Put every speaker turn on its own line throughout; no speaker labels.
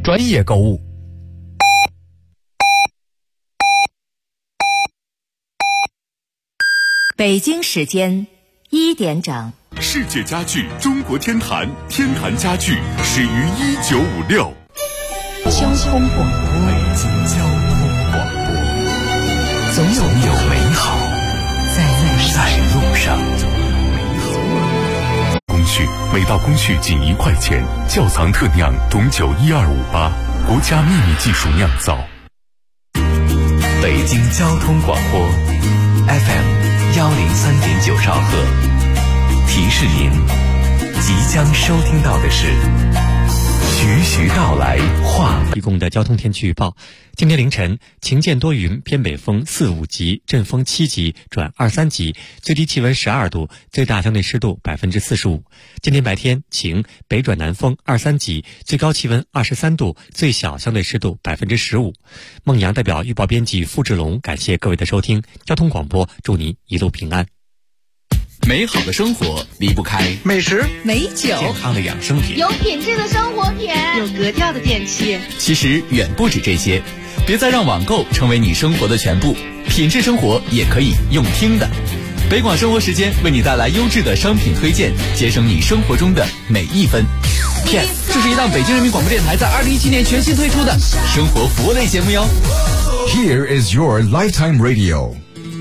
专业购物。
北京时间1点整。
世界家具中国天坛，天坛家具始于1956。
交通广播，
北京交通广播，总有美好在路上。
工序每道工序仅1块钱，窖藏特酿董酒12588，国家秘密技术酿造。
北京交通广播 FM103.9兆赫，提示您即将收听到的是徐徐到来
提供的交通天气预报。今天凌晨晴间多云，偏北风4、5级，阵风7级转2、3级，最低气温12度，最大相对湿度45%。今天白天晴，北转南风2、3级，最高气温23度，最小相对湿度15%。孟阳代表预报编辑付志龙，感谢各位的收听。交通广播，祝您一路平安。
美好的生活离不开
美食、
美酒、
健康的养生品，
有品质的生活品，
有格调的电器。
其实远不止这些，别再让网购成为你生活的全部，品质生活也可以用听的。北广生活时间为你带来优质的商品推荐，节省你生活中的每一分。Yes， 这是一档北京人民广播电台在2017年全新推出的生活服务类节目哟。
Here is your lifetime radio。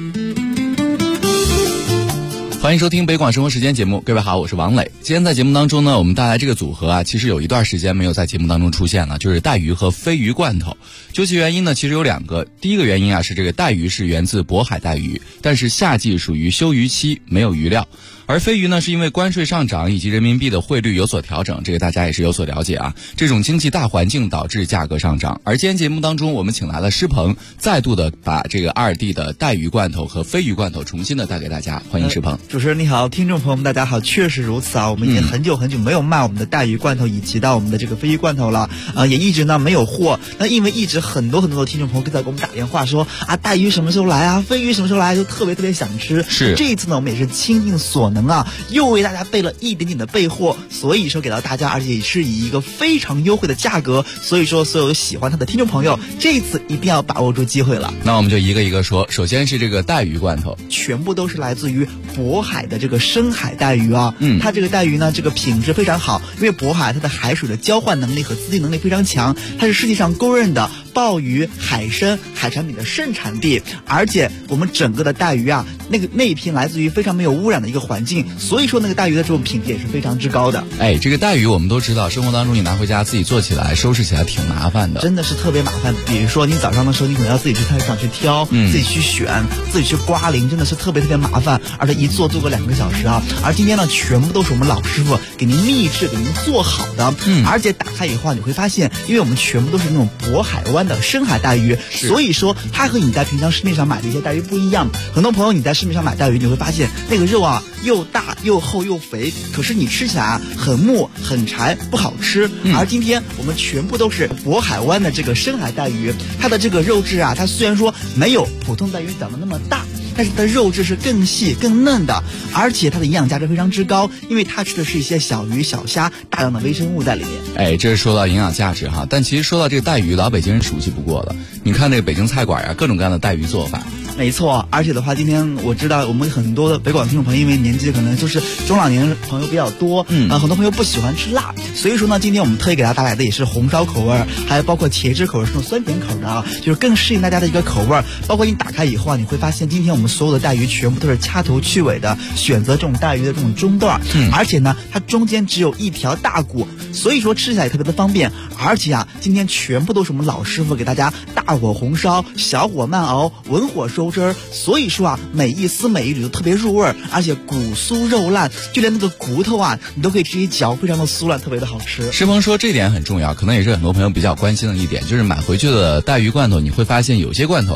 欢迎收听北广生活时间节目，各位好，我是王磊。今天在节目当中呢，我们带来这个组合啊，其实有一段时间没有在节目当中出现了，就是带鱼和飞鱼罐头。究其原因呢，其实有2个。第一个原因啊，是这个带鱼是源自渤海带鱼，但是夏季属于休渔期，没有鱼料。而飞鱼呢，是因为关税上涨以及人民币的汇率有所调整，这个大家也是有所了解啊。这种经济大环境导致价格上涨。而今天节目当中，我们请来了施鹏，再度的把这个2地的带鱼罐头和飞鱼罐头重新的带给大家。欢迎施鹏。
主持人你好，听众朋友们大家好，确实如此啊，我们已经很久没有卖我们的带鱼罐头以及到我们的这个飞鱼罐头了，也一直呢没有货。那因为一直很多的听众朋友在给我们打电话说啊，带鱼什么时候来啊，飞鱼什么时候来，就特别想吃。
是
这一次呢，我们也是倾尽所能啊，又为大家备了一点点的备货，所以说给到大家，而且也是以一个非常优惠的价格，所以说所有喜欢它的听众朋友，这一次一定要把握住机会了。
那我们就一个一个说，首先是这个带鱼罐头，
全部都是来自于渤海的这个深海带鱼啊，它这个带鱼呢，这个品质非常好，因为渤海它的海水的交换能力和滋净能力非常强，它是世界上公认的鲍鱼、海参、海产品的盛产地，而且我们整个的带鱼啊，那一片来自于非常没有污染的一个环境，所以说那个带鱼的这种品质也是非常之高的。
这个带鱼我们都知道，生活当中你拿回家自己做起来、收拾起来挺麻烦的，
真的是特别麻烦。比如说你早上的时候，你可能要自己去菜市场去挑，自己去选，自己去刮鳞，真的是特别麻烦，而且一做个2个小时啊。而今天呢，全部都是我们老师傅给您秘制、给您做好的，而且打开以后你会发现，因为我们全部都是那种渤海湾的深海带鱼，所以说它和你在平常市面上买的一些带鱼不一样。很多朋友你在市面上买带鱼，你会发现那个肉啊又大又厚又肥，可是你吃起来啊很木很柴，不好吃。而今天我们全部都是渤海湾的这个深海带鱼，它的这个肉质啊，它虽然说没有普通带鱼长得那么大，但是它的肉质是更细更嫩的，而且它的营养价值非常之高，因为它吃的是一些小鱼小虾，大量的微生物在里面。
这是说到营养价值哈，但其实说到这个带鱼，老北京人熟悉不过了。你看那个北京菜馆啊，各种各样的带鱼做法。
没错，而且的话，今天我知道我们很多的北广听众朋友，因为年纪可能就是中老年朋友比较多，很多朋友不喜欢吃辣，所以说呢，今天我们特意给大家带来的也是红烧口味，还有包括茄汁口味，是那种酸甜口的啊，就是更适应大家的一个口味。包括你打开以后啊，你会发现今天我们所有的带鱼全部都是掐头去尾的，选择这种带鱼的这种中段，而且呢，它中间只有一条大骨，所以说吃起来也特别的方便。而且啊，今天全部都是我们老师傅给大家大火红烧、小火慢熬、文火收汁儿，所以说啊，每一丝每一缕都特别入味，而且骨酥肉烂，就连那个骨头啊，你都可以直接嚼，非常的酥烂，特别的好吃。
施鹏说这点很重要，可能也是很多朋友比较关心的一点，就是买回去的带鱼罐头，你会发现有些罐头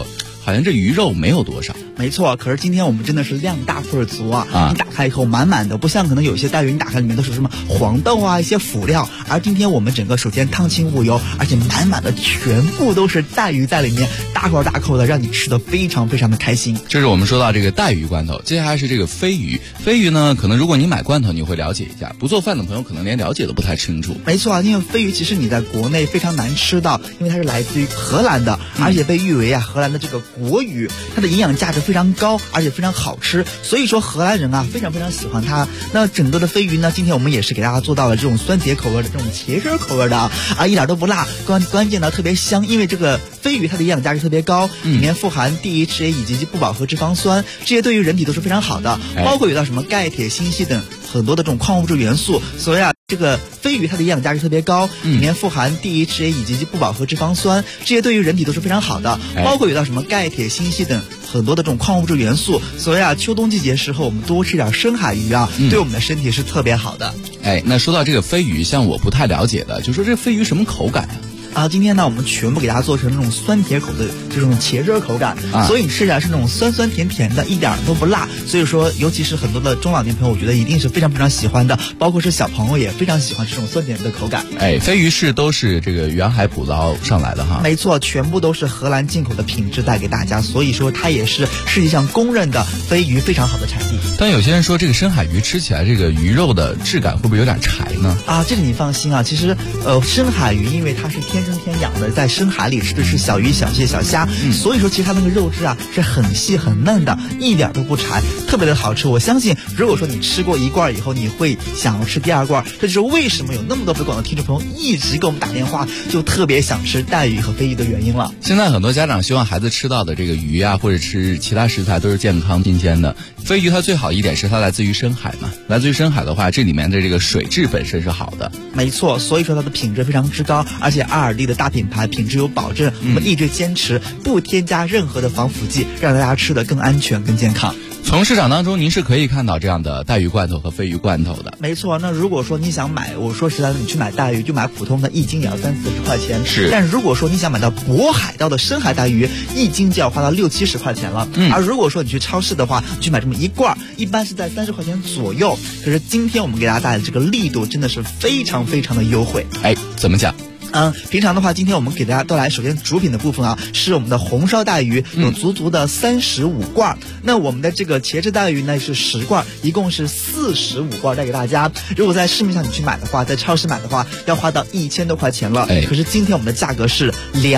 好像这鱼肉没有多少。
没错，可是今天我们真的是量大份足啊！你打开以后满满的，不像可能有些带鱼你打开里面都是什么黄豆啊一些辅料，而今天我们整个首先汤清无油，而且满满的全部都是带鱼在里面，大口大口的让你吃的非常非常的开心。
这是我们说到这个带鱼罐头，接下来是这个飞鱼。飞鱼呢，可能如果你买罐头你会了解一下，不做饭的朋友可能连了解都不太清楚。
没错啊，因为飞鱼其实你在国内非常难吃到，因为它是来自于荷兰的，而且被誉为荷兰的这个国鱼，它的营养价值非常高，而且非常好吃，所以说荷兰人非常非常喜欢它。那整个的飞鱼呢，今天我们也是给大家做到了这种酸甜口味的这种茄汁口味的一点都不辣，关键呢特别香，因为这个飞鱼它的营养价值特别高，里面富含 DHA 以及不饱和脂肪酸，这些对于人体都是非常好的，包括有到什么钙、铁、锌、硒等很多的这种矿物质元素，所以这个飞鱼它的营养价值特别高，里面富含 DHA 以及不饱和脂肪酸，这些对于人体都是非常好的，包括有到什么钙、铁、锌、硒等很多的这种矿物质元素，所以秋冬季节时候我们多吃点深海鱼对我们的身体是特别好的。
那说到这个飞鱼，像我不太了解的，就说这个飞鱼什么口感
今天呢，我们全部给大家做成那种酸甜口的这种茄汁口感，所以你吃起来是那种酸酸甜甜的，一点都不辣。所以说，尤其是很多的中老年朋友，我觉得一定是非常非常喜欢的，包括是小朋友也非常喜欢这种酸甜的口感。
飞鱼都是这个远海捕捞上来的哈。
没错，全部都是荷兰进口的品质带给大家，所以说它也是世界上公认的飞鱼非常好的产地。
但有些人说这个深海鱼吃起来这个鱼肉的质感会不会有点柴呢？
这个你放心其实深海鱼因为它是天生天养的，在深海里吃的是小鱼、小蟹、小虾，所以说其实它那个肉质是很细很嫩的，一点都不柴，特别的好吃。我相信如果说你吃过一罐以后，你会想要吃第二罐，这就是为什么有那么多北广的听众朋友一直给我们打电话，就特别想吃带鱼和飞鱼的原因了。
现在很多家长希望孩子吃到的这个鱼或者吃其他食材都是健康新鲜的。飞鱼它最好一点是它来自于深海嘛，来自于深海的话，这里面的这个水质本身是好的。
没错，所以说它的品质非常之高，而且阿尔蒂的大品牌品质有保证，我们一直坚持不添加任何的防腐剂，让大家吃得更安全更健康。
从市场当中您是可以看到这样的带鱼罐头和飞鱼罐头的。
没错，那如果说你想买，我说实在的，你去买带鱼就买普通的，一斤也要30-40块钱。
是。
但如果说你想买到渤海盗的深海带鱼，一斤就要花到60-70块钱了。而如果说你去超市的话，你去买这么一罐，一般是在30块钱左右。可是今天我们给大家带来的这个力度真的是非常非常的优惠。
怎么讲？
平常的话，今天我们给大家带来首先主品的部分是我们的红烧带鱼，有足足的35罐。那我们的这个茄汁带鱼呢是10罐，一共是45罐带给大家。如果在市面上你去买的话，在超市买的话，要花到1000多块钱了。可是今天我们的价格是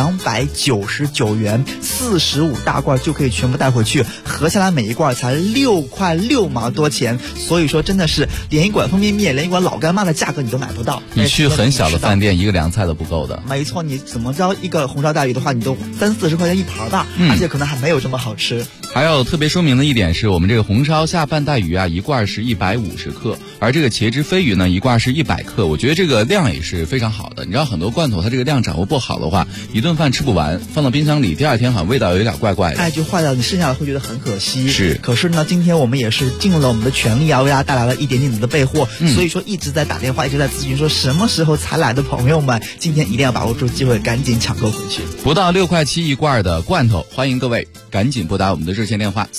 299元，45大罐就可以全部带回去，合下来每一罐才6块6毛多钱。所以说真的是连一碗方便面，连一碗老干妈的价格你都买不到。
你去很小的饭店，一个凉菜都不够的。
没错，你怎么着一个红烧带鱼的话，你都30-40块钱一盘吧，而且可能还没有这么好吃。
还有特别说明的一点是，我们这个红烧下饭带鱼一罐是150克，而这个茄汁飞鱼呢，一罐是100克。我觉得这个量也是非常好的。你知道很多罐头它这个量掌握不好的话，一顿饭吃不完，放到冰箱里，第二天好像味道有点怪怪的。
就坏掉，你剩下的会觉得很可惜。
是。
可是呢，今天我们也是尽了我们的全力为大家带来了一点点的备货。所以说一直在打电话，一直在咨询说什么时候才来的朋友们，今天一定要把握住机会，赶紧抢购回去。
不到6块7一罐的罐头，欢迎各位赶紧拨打我们的热线电话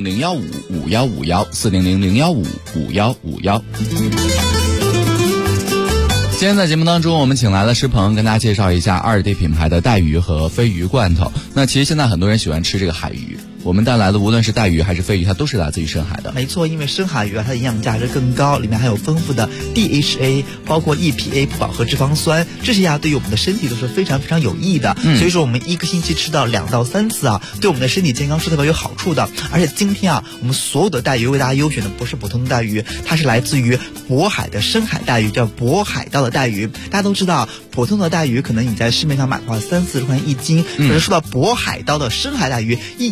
400-015-5151，400-015-5151。今天在节目当中，我们请来了师鹏跟大家介绍一下阿尔蒂品牌的带鱼和飞鱼罐头。那其实现在很多人喜欢吃这个海鱼，我们带来的无论是带鱼还是飞鱼，它都是来自于深海的。
没错，因为深海鱼它的营养价值更高，里面还有丰富的 DHA， 包括 EPA 不饱和脂肪酸，这些对于我们的身体都是非常非常有益的。所以说我们一个星期吃到2到3次对我们的身体健康是特别有好处的。而且今天我们所有的带鱼为大家优选的不是普通的带鱼，它是来自于渤海的深海带鱼，叫渤海盗的带鱼。大家都知道普通的带鱼可能你在市面上买的话30-40块钱一斤，可是说到渤海盗的深海带鱼，一斤就要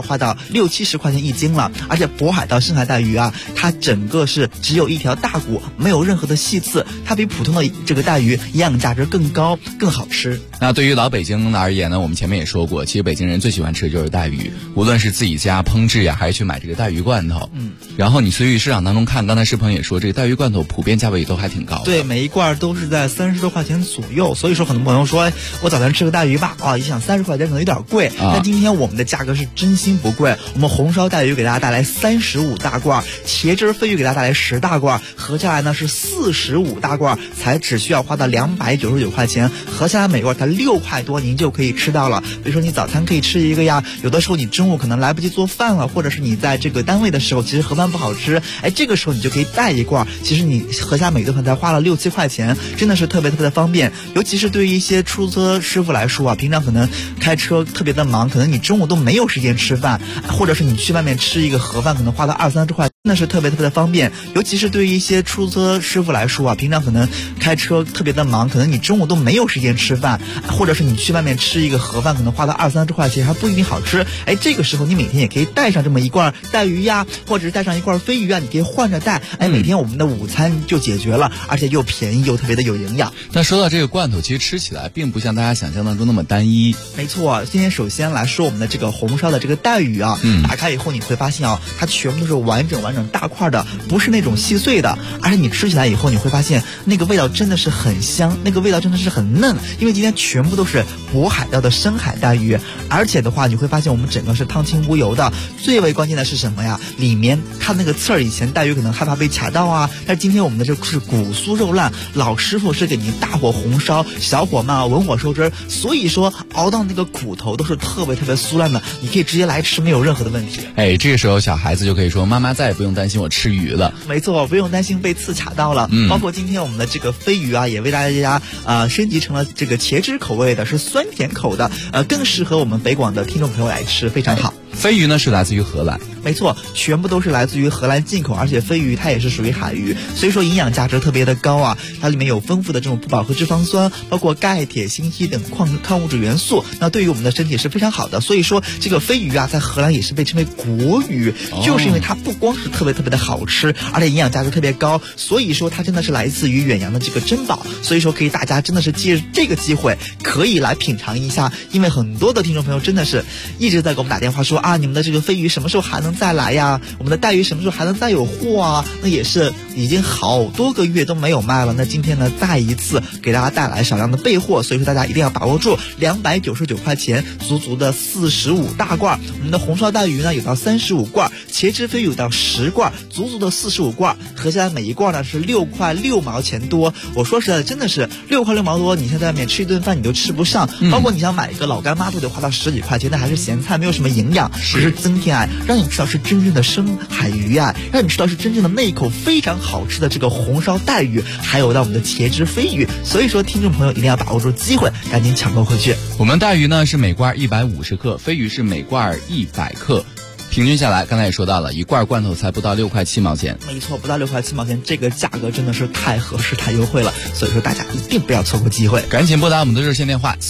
要花到60-70块钱1斤了。而且渤海道深海带鱼啊，它整个是只有一条大骨，没有任何的细刺，它比普通的这个带鱼营养价值更高，更好吃。
那对于老北京而言呢，我们前面也说过，其实北京人最喜欢吃的就是带鱼，无论是自己家烹制呀，还是去买这个带鱼罐头。然后你随于市场当中看，刚才世鹏也说，这个带鱼罐头普遍价位都还挺高的。
对，每一罐都是在30多块钱左右。所以说很多朋友说，我早餐吃个带鱼吧，一想30块钱可能有点贵。但今天我们的价格是真心不贵，我们红烧带鱼给大家带来35大罐，茄汁飞鱼给大家带来10大罐，合下来呢是45大罐，才只需要花到299块钱，合下来每罐才6块多，您就可以吃到了。比如说你早餐可以吃一个呀，有的时候你中午可能来不及做饭了，或者是你在这个单位的时候，其实盒饭不好吃，这个时候你就可以带一罐，其实你合下每顿饭才花了6-7块钱，真的是特别特别的方便。尤其是对于一些出租车师傅来说啊，平常可能开车特别的忙，可能你中午都没有时间吃饭，或者是你去外面吃一个盒饭可能花到20-30块，真的是特别特别的方便。尤其是对于一些出租车师傅来说啊，平常可能开车特别的忙，可能你中午都没有时间吃饭，或者是你去外面吃一个盒饭可能花到20-30块钱还不一定好吃，这个时候你每天也可以带上这么一罐带鱼呀，或者是带上一罐飞鱼啊，你可以换着带，每天我们的午餐就解决了，而且又便宜又特别的有营养。
但说到这个罐头，其实吃起来并不像大家想象当中那么单一。
没错，今天首先来说我们的这个红烧的这个带鱼啊，打开以后你会发现它全部都是完整大块的，不是那种细碎的，而且你吃起来以后你会发现那个味道真的是很香，那个味道真的是很嫩，因为今天全部都是渤海道的深海带鱼，而且的话你会发现我们整个是汤清无油的。最为关键的是什么呀？里面它那个刺儿，以前带鱼可能害怕被卡到啊，但是今天我们的这是骨酥肉烂，老师傅是给您大火红烧，小火慢文火收汁，所以说熬到那个骨头都是特别特别酥烂的，你可以直接来吃，没有任何的问题。
这个时候小孩子就可以说，妈妈再也不用担心我吃鱼了。
没错，不用担心被刺卡到了。包括今天我们的这个飞鱼啊，也为大家升级成了这个茄汁口味的，是酸甜口的，更适合我们北广的听众朋友来吃，非常好。
飞鱼呢是来自于荷兰，
没错，全部都是来自于荷兰进口，而且飞鱼它也是属于海鱼，所以说营养价值特别的高啊。它里面有丰富的这种不饱和脂肪酸，包括钙、铁、锌、硒等矿物质元素，那对于我们的身体是非常好的。所以说这个飞鱼啊，在荷兰也是被称为国鱼，就是因为它不光是特别特别的好吃，而且营养价值特别高，所以说它真的是来自于远洋的这个珍宝。所以说可以大家真的是借着这个机会可以来品尝一下，因为很多的听众朋友真的是一直在给我们打电话说你们的这个飞鱼什么时候还能再来呀？我们的带鱼什么时候还能再有货啊？那也是已经好多个月都没有卖了。那今天呢，再一次给大家带来少量的备货，所以说大家一定要把握住，299块钱，足足的45大罐。我们的红烧带鱼呢有到35罐，茄汁飞鱼有到10罐，足足的45罐，合下来每一罐呢是6块6毛钱多。我说实在的，真的是6块6毛多，你现在外面吃一顿饭你都吃不上，包括你想买一个老干妈都得花到10几块钱，那还是咸菜，没有什么营养。只是增添爱，让你吃到是真正的深海鱼啊，让你吃到是真正的那一口非常好吃的这个红烧带鱼，还有到我们的茄汁飞鱼。所以说听众朋友一定要把握住机会，赶紧抢购回去。
我们带鱼呢是每罐150克，飞鱼是每罐100克。平均下来，刚才也说到了，一罐罐头才不到6块7毛钱。
没错，不到6块7毛钱，这个价格真的是太合适、太优惠了。所以说大家一定不要错过机会，
赶紧拨打我们的热线电话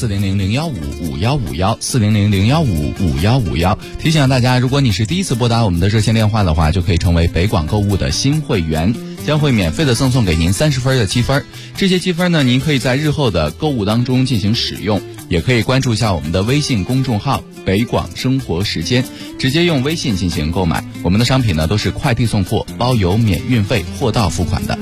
400-015-5151，400-015-5151。提醒大家，如果你是第一次拨打我们的热线电话的话，就可以成为北广购物的新会员，将会免费的赠送给您30分的积分。这些积分呢，您可以在日后的购物当中进行使用，也可以关注一下我们的微信公众号北广生活时间，直接用微信进行购买。我们的商品呢都是快递送货，包邮免运费，货到付款的。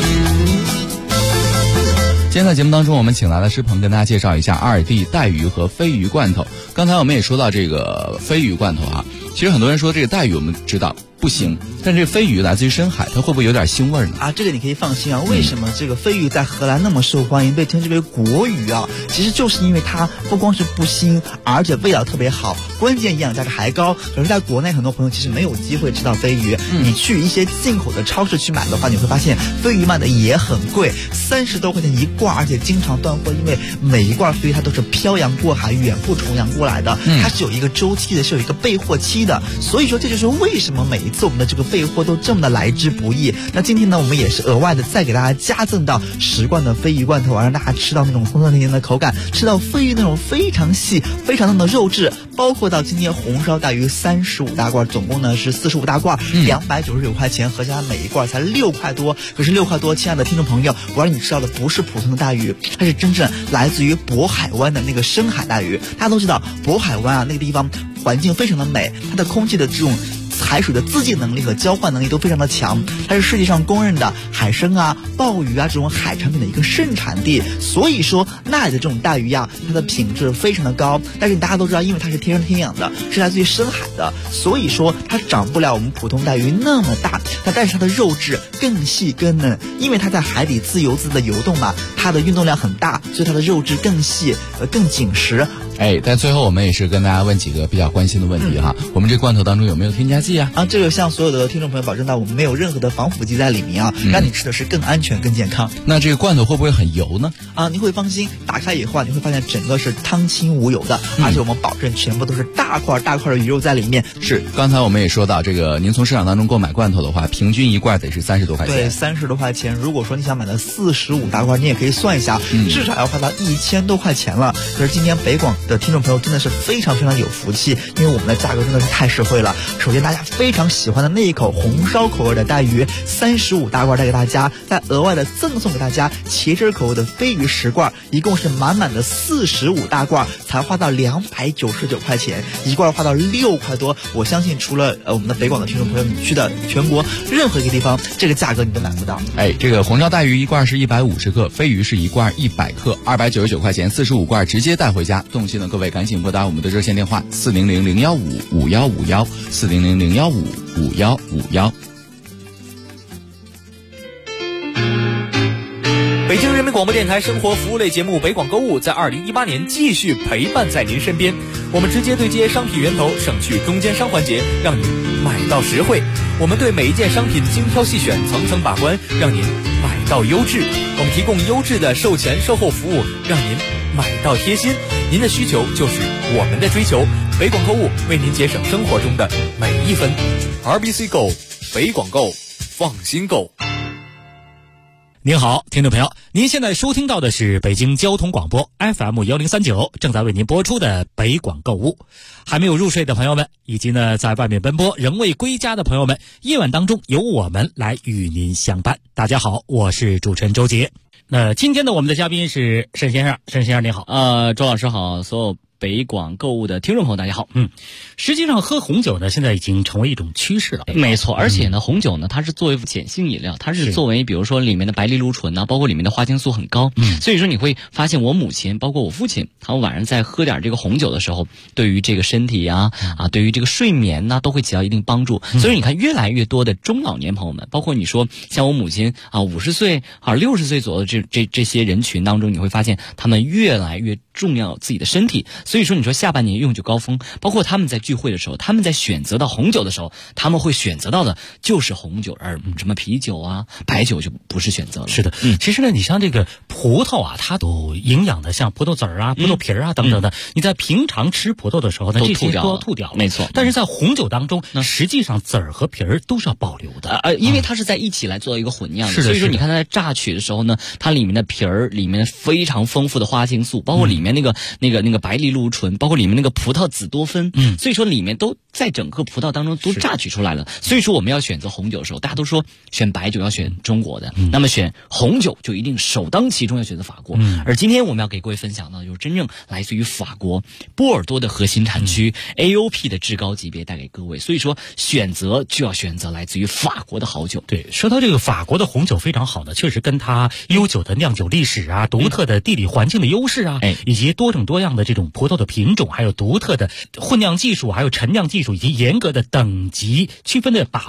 今天在节目当中，我们请来了师鹏跟大家介绍一下2D 带鱼和飞鱼罐头。刚才我们也说到这个飞鱼罐头其实很多人说这个带鱼我们知道不行，但这个飞鱼来自于深海，它会不会有点腥味呢？
这个你可以放心为什么这个飞鱼在荷兰那么受欢迎，被称之为国鱼其实就是因为它不光是不腥，而且味道特别好，关键营养价值还高。可是在国内很多朋友其实没有机会吃到飞鱼，你去一些进口的超市去买的话，你会发现飞鱼卖的也很贵，30多块钱一罐，而且经常断货，因为每一罐飞鱼它都是漂洋过海远赴重洋过来的，它是有一个周期的，是有一个备货期的。 的。所以说这就是为什么每一次我们的这个备货都这么的来之不易。那今天呢，我们也是额外的再给大家加赠到10罐的鲱鱼罐头，让大家吃到那种松松甜甜的口感，吃到鲱鱼那种非常细非常嫩的肉质，包括到今天红烧大鱼35大罐，总共呢是45大罐，299块钱，合起来每一罐才6块多。可是6块多，亲爱的听众朋友，我让你吃到的不是普通的大鱼，它是真正来自于渤海湾的那个深海大鱼。大家都知道渤海湾啊，那个地方环境非常的美，它的空气的这种海水的自净能力和交换能力都非常的强，它是世界上公认的海参啊、鲍鱼啊这种海产品的一个盛产地。所以说那里的这种大鱼呀，它的品质非常的高。但是大家都知道，因为它是天生天养的，是来自于深海的，所以说它长不了我们普通大鱼那么大，但是它的肉质更细更嫩，因为它在海底自由自的游动嘛，它的运动量很大，所以它的肉质更细更紧实。
但最后我们也是跟大家问几个比较关心的问题哈。我们这罐头当中有没有添加剂啊？
这个向所有的听众朋友保证到，我们没有任何的防腐剂在里面啊，让你吃的是更安全更健康。
那这个罐头会不会很油呢？
你会放心，打开以后你会发现整个是汤清无油的，而且我们保证全部都是大块大块的鱼肉在里面。
是，刚才我们也说到，这个您从市场当中购买罐头的话，平均一罐得是30多块钱。
对，30多块钱。如果说你想买的45大罐，你也可以算一下，至少要花到1000多块钱了。可是今天北广的听众朋友真的是非常非常有福气，因为我们的价格真的是太实惠了。首先大家非常喜欢的那一口红烧口味的带鱼35大罐带给大家，再额外的赠送给大家茄汁口味的鲱鱼10罐，一共是满满的45大罐，才花到299块钱，一罐花到6块多。我相信除了我们的北广的听众朋友，你去的全国任何一个地方，这个价格你都买不到。
这个红烧带鱼一罐是150克，鲱鱼是一罐100克，299块钱，45罐直接带回家。动心的各位赶紧拨打我们的热线电话400-015-5151，400-015-5151。
北京人民广播电台生活服务类节目《北广购物》在2018年继续陪伴在您身边。我们直接对接商品源头，省去中间商环节，让您买到实惠。我们对每一件商品精挑细选，层层把关，让您买到优质。我们提供优质的售前售后服务，让您买到贴心。您的需求就是我们的追求。北广购物为您节省生活中的每一分。RBC 购，北广购，放心购。
您好，听众朋友，您现在收听到的是北京交通广播 FM1039，正在为您播出的北广购物。还没有入睡的朋友们，以及呢在外面奔波仍未归家的朋友们，夜晚当中由我们来与您相伴。大家好，我是主持人周杰。那今天呢，我们的嘉宾是沈先生。沈先生您好。
周老师好，所有北广购物的听众朋友大家好。
实际上喝红酒呢现在已经成为一种趋势了。
没错，而且呢红酒呢它是作为碱性饮料，它是作为比如说里面的白藜芦醇啊，包括里面的花青素很高。所以说你会发现我母亲包括我父亲，他们晚上在喝点这个红酒的时候，对于这个身体啊对于这个睡眠呢都会起到一定帮助。所以你看越来越多的中老年朋友们，包括你说像我母亲50岁60岁左右的这些人群当中，你会发现他们越来越重要自己的身体。所以说你说下半年用酒高峰，包括他们在聚会的时候，他们在选择到红酒的时候，他们会选择到的就是红酒，而什么啤酒啊白酒就不是选择了。
是的，其实呢你像这个葡萄啊，它都营养的，像葡萄籽儿啊葡萄皮儿啊等等的，你在平常吃葡萄的时候呢这些都要吐掉了。
没错，
但是在红酒当中实际上籽儿和皮儿都是要保留的，
因为它是在一起来做一个混酿的。
是的，
所以说你看它在榨取的时候呢，它里面的皮儿里面非常丰富的花青素，包括里面那个白藜芦醇，包括里面那个葡萄紫多酚，所以说里面都在整个葡萄当中都榨取出来了。所以说我们要选择红酒的时候，大家都说选白酒要选中国的，那么选红酒就一定首当其冲要选择法国。而今天我们要给各位分享的就是真正来自于法国波尔多的核心产区 AOP 的至高级别带给各位。所以说选择就要选择来自于法国的好酒。
对，说到这个法国的红酒非常好的，确实跟它悠久的酿酒历史啊，独特的地理环境的优势啊，以及多种多样的这种葡萄的品种，还有独特的混酿技术，还有陈酿技术，以及严格的等级区分的把关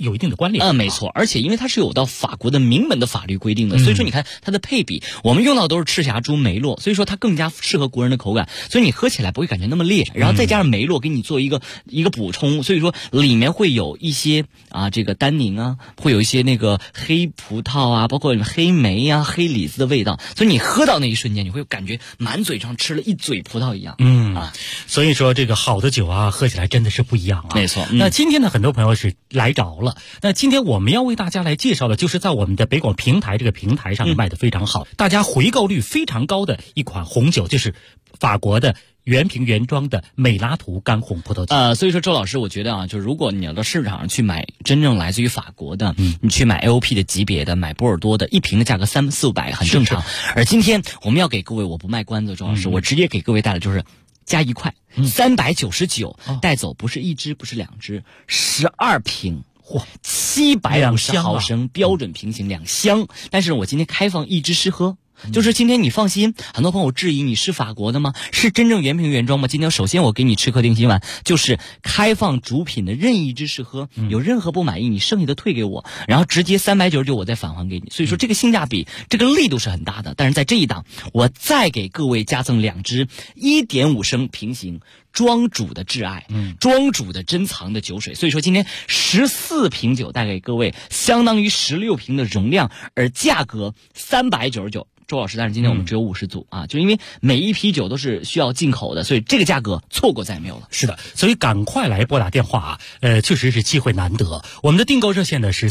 有一定的关联。
没错，而且因为它是有到法国的明文的法律规定的，所以说你看它的配比，我们用到都是赤霞珠、梅洛，所以说它更加适合国人的口感，所以你喝起来不会感觉那么烈，然后再加上梅洛给你做一个补充，所以说里面会有一些这个单宁啊，会有一些那个黑葡萄啊，包括黑莓啊、黑李子的味道，所以你喝到那一瞬间，你会感觉满嘴上吃了一嘴葡萄一样。
所以说这个好的酒啊，喝起来真的是不一样啊。
没错。
那今天呢，很多朋友是来着了。那今天我们要为大家来介绍的，就是在我们的北广平台这个平台上卖的非常好，大家回购率非常高的一款红酒，就是法国的原瓶原装的美拉图干红葡萄酒。
所以说周老师，我觉得就如果你要到市场上去买真正来自于法国的，你去买 AOP 的级别的，买波尔多的，一瓶的价格300-400很正常。而今天我们要给各位，我不卖关子，周老师，我直接给各位带来就是加1块，399，带走不是1支，不是2支，12瓶。750毫升标准瓶型2箱，但是我今天开放1支试喝。就是今天你放心，很多朋友质疑你是法国的吗？是真正原瓶原装吗？今天首先我给你吃客定心丸，就是开放主品的任意一支试喝，有任何不满意你剩下的退给我，然后直接399我再返还给你。所以说这个性价比，这个力度是很大的。但是在这一档，我再给各位加赠2支1.5升瓶型庄主的挚爱，庄主的珍藏的酒水。所以说今天14瓶酒带给各位，相当于16瓶的容量，而价格399。周老师，但是今天我们只有50组就因为每一批酒都是需要进口的，所以这个价格错过再也没有了。
是的，所以赶快来拨打电话确实是机会难得。我们的订购热线呢是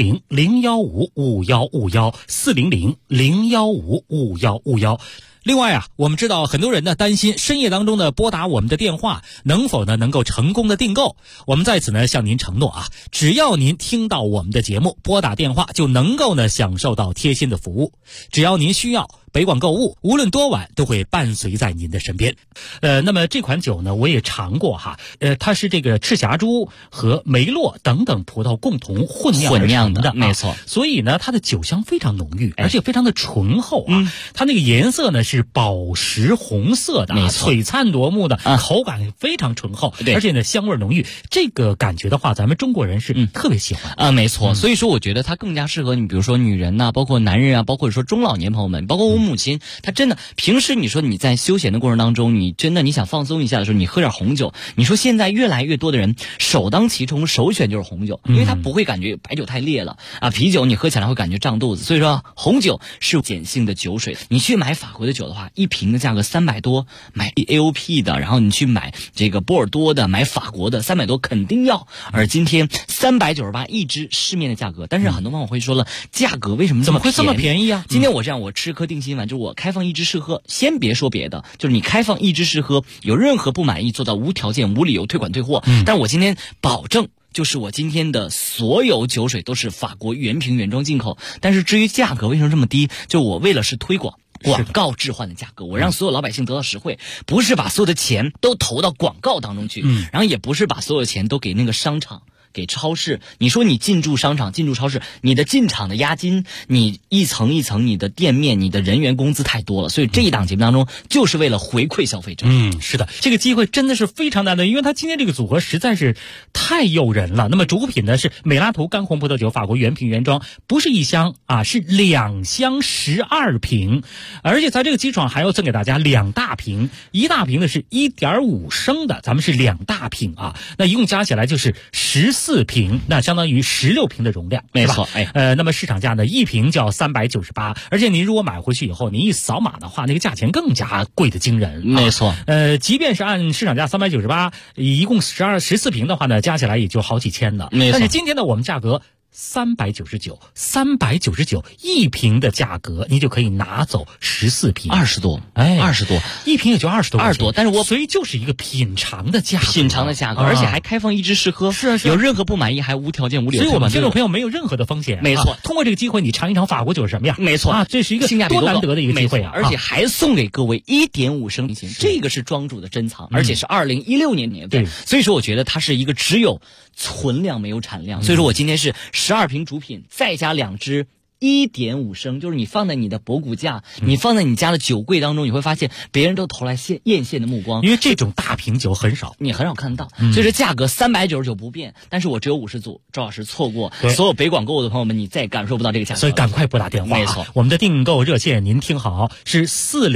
400-015-5151，400-015-5151。另外我们知道很多人呢担心深夜当中呢拨打我们的电话能否呢能够成功的订购。我们在此呢向您承诺只要您听到我们的节目，拨打电话就能够呢享受到贴心的服务。只要您需要，北广购物无论多晚都会伴随在您的身边。那么这款酒呢我也尝过它是这个赤霞珠和梅洛等等葡萄共同混酿的，
没错。
所以呢它的酒香非常浓郁，而且非常的醇厚它那个颜色呢是宝石红色的，璀璨夺目的，口感非常醇厚，而且呢香味浓郁。这个感觉的话，咱们中国人是特别喜欢
没错。所以说我觉得它更加适合你，比如说女人包括男人包括说中老年朋友们，包括我母亲，她真的平时你说你在休闲的过程当中，你真的你想放松一下的时候，你喝点红酒。你说现在越来越多的人首当其冲首选就是红酒，因为它不会感觉白酒太烈了啤酒你喝起来会感觉胀肚子，所以说红酒是碱性的酒水。你去买法国的酒的话，一瓶的价格300多，买 AOP 的，然后你去买这个波尔多的，买法国的300多肯定要。而今天398一支市面的价格，但是很多朋友会说了，价格为什么
怎么会这么便宜
今天我这样，我吃颗定心丸，就是我开放1支试喝，先别说别的，就是你开放1支试喝，有任何不满意做到无条件无理由退款退货。但我今天保证，就是我今天的所有酒水都是法国原瓶原装进口。但是至于价格为什么这么低，就我为了是推广广告置换的价格，我让所有老百姓得到实惠，不是把所有的钱都投到广告当中去，然后也不是把所有的钱都给那个商场给超市。你说你进驻商场进驻超市，你的进场的押金，你一层一层你的店面你的人员工资太多了，所以这一档节目当中就是为了回馈消费者。
是的，这个机会真的是非常难得，因为它今天这个组合实在是太诱人了。那么主品呢是美拉图干红葡萄酒，法国原瓶原装，不是1箱是2箱12瓶，而且在这个基础上还要赠给大家2大瓶，一大瓶呢是1.5升的，咱们是2大瓶那一共加起来就是14瓶，那相当于16瓶的容量，
没错。
那么市场价呢，一瓶就要398，而且您如果买回去以后，您一扫码的话，那个价钱更加贵的惊人。
没错。
即便是按市场价398，一共14瓶的话呢，加起来也就好几千了。
没错。
但是今天呢，我们价格399一瓶的价格，你就可以拿走14瓶
，20多，20多，
一瓶也就20多，
但是
所以就是一个品尝的价格，
而且还开放1支试喝，
是
有任何不满意还无条件无理由退款。
所以我们听众朋友没有任何的风险，
没错。
通过这个机会，你尝一尝法国酒是什么样，
没错
这是一个多难得的一个机会
而且还送给各位1.5升瓶，这个是庄主的珍藏，而且是2016年份，所以说我觉得它是一个只有存量没有产量，所以说我今天是12瓶主品再加2支 1.5升，就是你放在你的博古架，你放在你家的酒柜当中，你会发现别人都投来艳羡的目光，
因为这种大瓶酒很少，
你很少看到，所以说价格399不变，但是我只有50组，周老师错过，所有北广购物的朋友们，你再也感受不到这个价格，
所以赶快拨打电话。
没错，
我们的订购热线您听好，是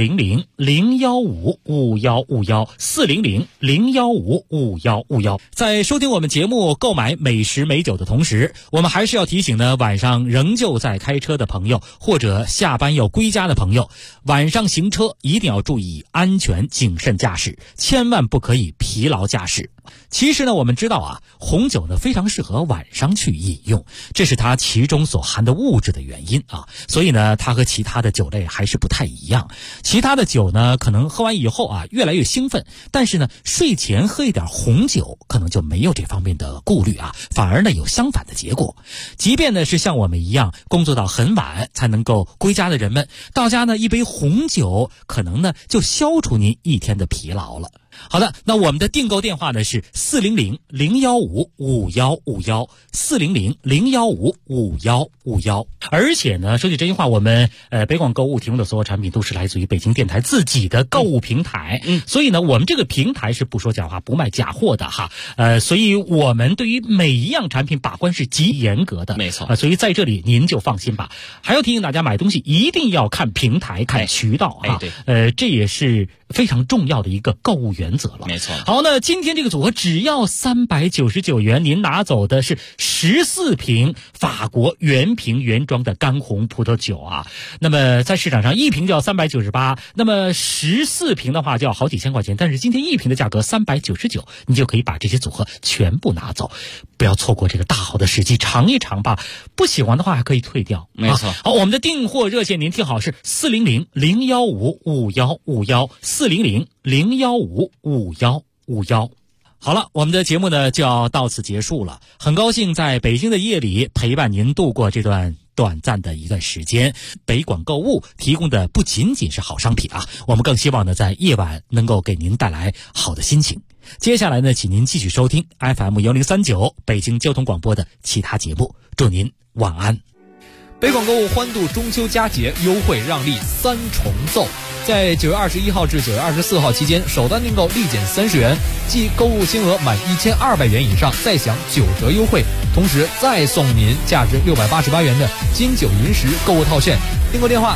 400-015-5151，400-015-5151。在收听我们节目、购买美食美酒的同时，我们还是要提醒呢，晚上仍旧在开车的朋友，或者下班要归家的朋友，晚上行车一定要注意安全，谨慎驾驶，千万不可以疲劳驾驶。其实呢，我们知道啊，红酒呢非常适合晚上去饮用，这是它其中所含的物质的原因啊。所以呢，它和其他的酒类还是不太一样。其他的酒呢，可能喝完以后啊，越来越兴奋，但是呢，睡前喝一点红酒，可能就没有这方面的顾虑啊，反而呢有相反的结果。即便呢是像我们一样工作到很晚才能够归家的人们，到家呢一杯红酒，可能呢就消除您一天的疲劳了。好的，那我们的订购电话呢是400-015-5151，400-015-5151。而且呢，说句真心话，我们北广购物提供的所有产品都是来自于北京电台自己的购物平台，所以呢，我们这个平台是不说假话、不卖假货的哈。所以我们对于每一样产品把关是极严格的，
没错。
所以在这里您就放心吧。还要提醒大家，买东西一定要看平台、看渠道啊。
对，
这也是非常重要的一个购物原则了。
没错。
好，那今天这个组合只要399元，您拿走的是14瓶法国原瓶原装的干红葡萄酒啊。那么在市场上一瓶就要398，那么14瓶的话就要好几千块钱，但是今天一瓶的价格399，你就可以把这些组合全部拿走，不要错过这个大好的时机，尝一尝吧。不喜欢的话还可以退掉。
没错。
好，我们的订货热线您听好，是400-015-5151，400-015-5151。好了，我们的节目呢就要到此结束了。很高兴在北京的夜里陪伴您度过这段短暂的一段时间。北广购物提供的不仅仅是好商品啊，我们更希望呢在夜晚能够给您带来好的心情。接下来呢，请您继续收听 FM 1039北京交通广播的其他节目。祝您晚安。
北广购物欢度中秋佳节优惠让利3重奏，在9月21号至9月24号期间，首单订购立减30元，即购物金额满1200元以上再享9折优惠，同时再送您价值688元的金九银十购物套券。订购电话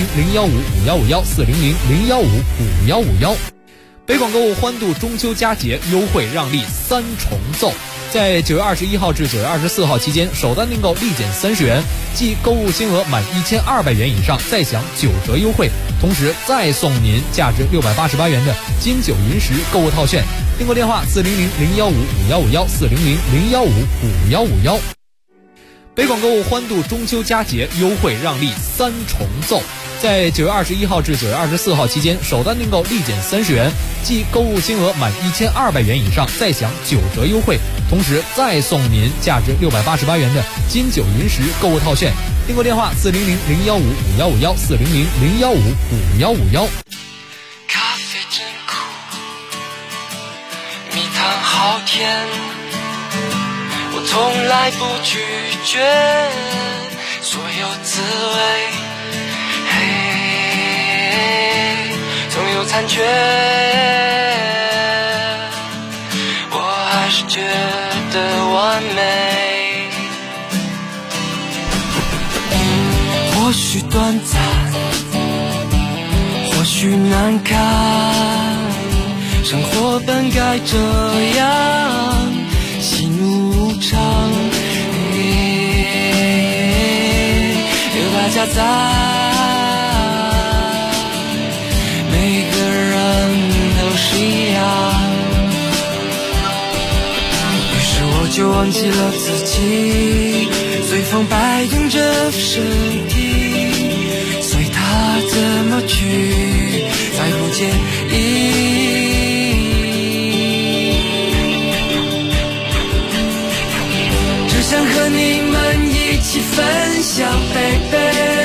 400-015-5151，400-015-5151。北广购物欢度中秋佳节优惠让利3重奏，在9月21号至9月24号期间，首单订购立减30元，即购物金额满1200元以上再享9折优惠，同时再送您价值688元的金九银十购物套券。订购电话400-015-5151，400-015-5151。北广购物欢度中秋佳节优惠让利3重奏，在9月21号至9月24号期间，首单订购立减30元，即购物金额满1200元以上再享9折优惠，同时再送您价值688元的金九银十购物套券。订购电话400-015-5151，400-015-5151。
咖啡真苦，蜜糖好甜，我从来不拒绝所有滋味，总有残缺，我还是觉得完美。或许短暂，或许难堪，生活本该这样，喜怒无常，有大家在，每个人都是一样。于是我就忘记了自己，随风摆动着身体，随它怎么去，再不介意。只想和你们一起分享，baby，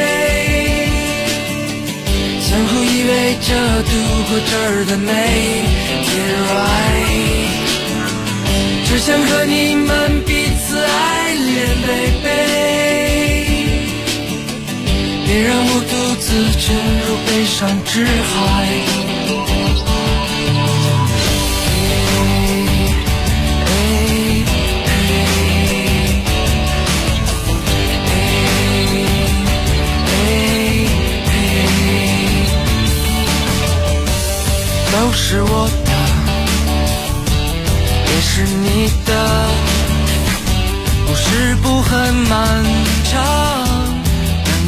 相互依偎着度过这儿的每天 right， 只想和你们彼此爱恋，baby， 别让我独自沉入悲伤之海。都是我的，也是你的，故事不很漫长。